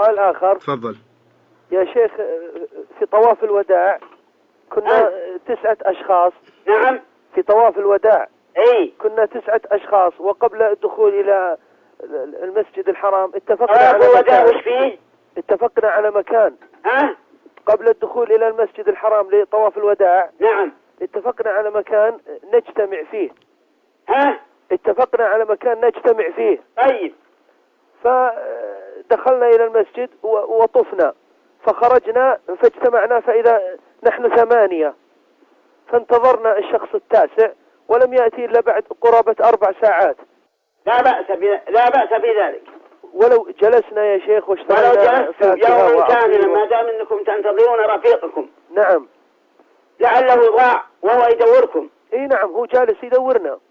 سؤال آخر. تفضل يا شيخ، في طواف الوداع كنا 9 أشخاص. نعم. في طواف الوداع اي كنا 9 أشخاص، وقبل الدخول إلى المسجد الحرام اتفقنا طواف على الوداع مكان. وش فيه؟ اتفقنا على مكان قبل الدخول إلى المسجد الحرام لطواف الوداع. نعم. اتفقنا على مكان نجتمع فيه. اتفقنا على مكان نجتمع فيه. طيب. فدخلنا إلى المسجد وطفنا، فخرجنا فاجتمعنا فإذا نحن 8، فانتظرنا الشخص التاسع ولم يأتي إلا بعد قرابة 4 ساعات. لا بأس بذلك. ولو جلسنا يا شيخ واشترينا ولو جلستم يوما كاملا ما دام انكم تنتظرون رفيقكم. نعم. لعله ضاع وهو يدوركم. اي نعم، هو جالس يدورنا.